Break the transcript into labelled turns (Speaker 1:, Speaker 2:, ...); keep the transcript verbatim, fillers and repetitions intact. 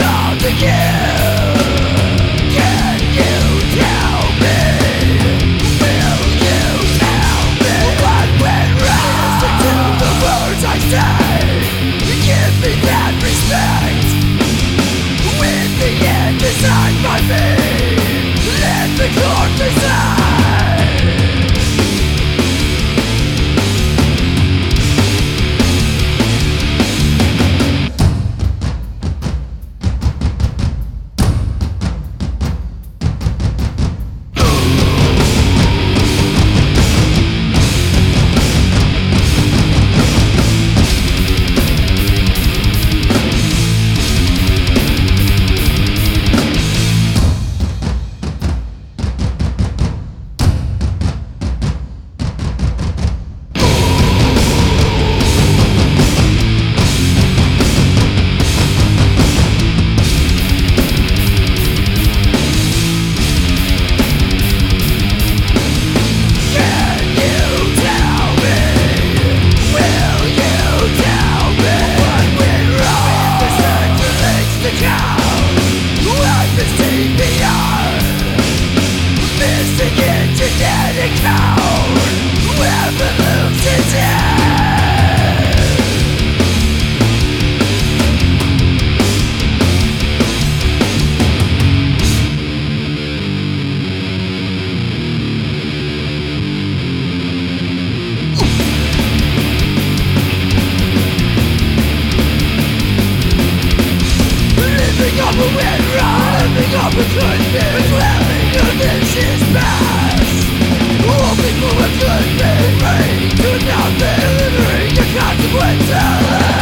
Speaker 1: all to give. Can you tell me? Will you tell me what went wrong? Listen to the words I say. Give me that respect. With the end inside my feet, let the court decide. Living up a wet ride, living up a goodness, living on this is past. Hoping for a good thing, praying to nothing, delivering the consequences.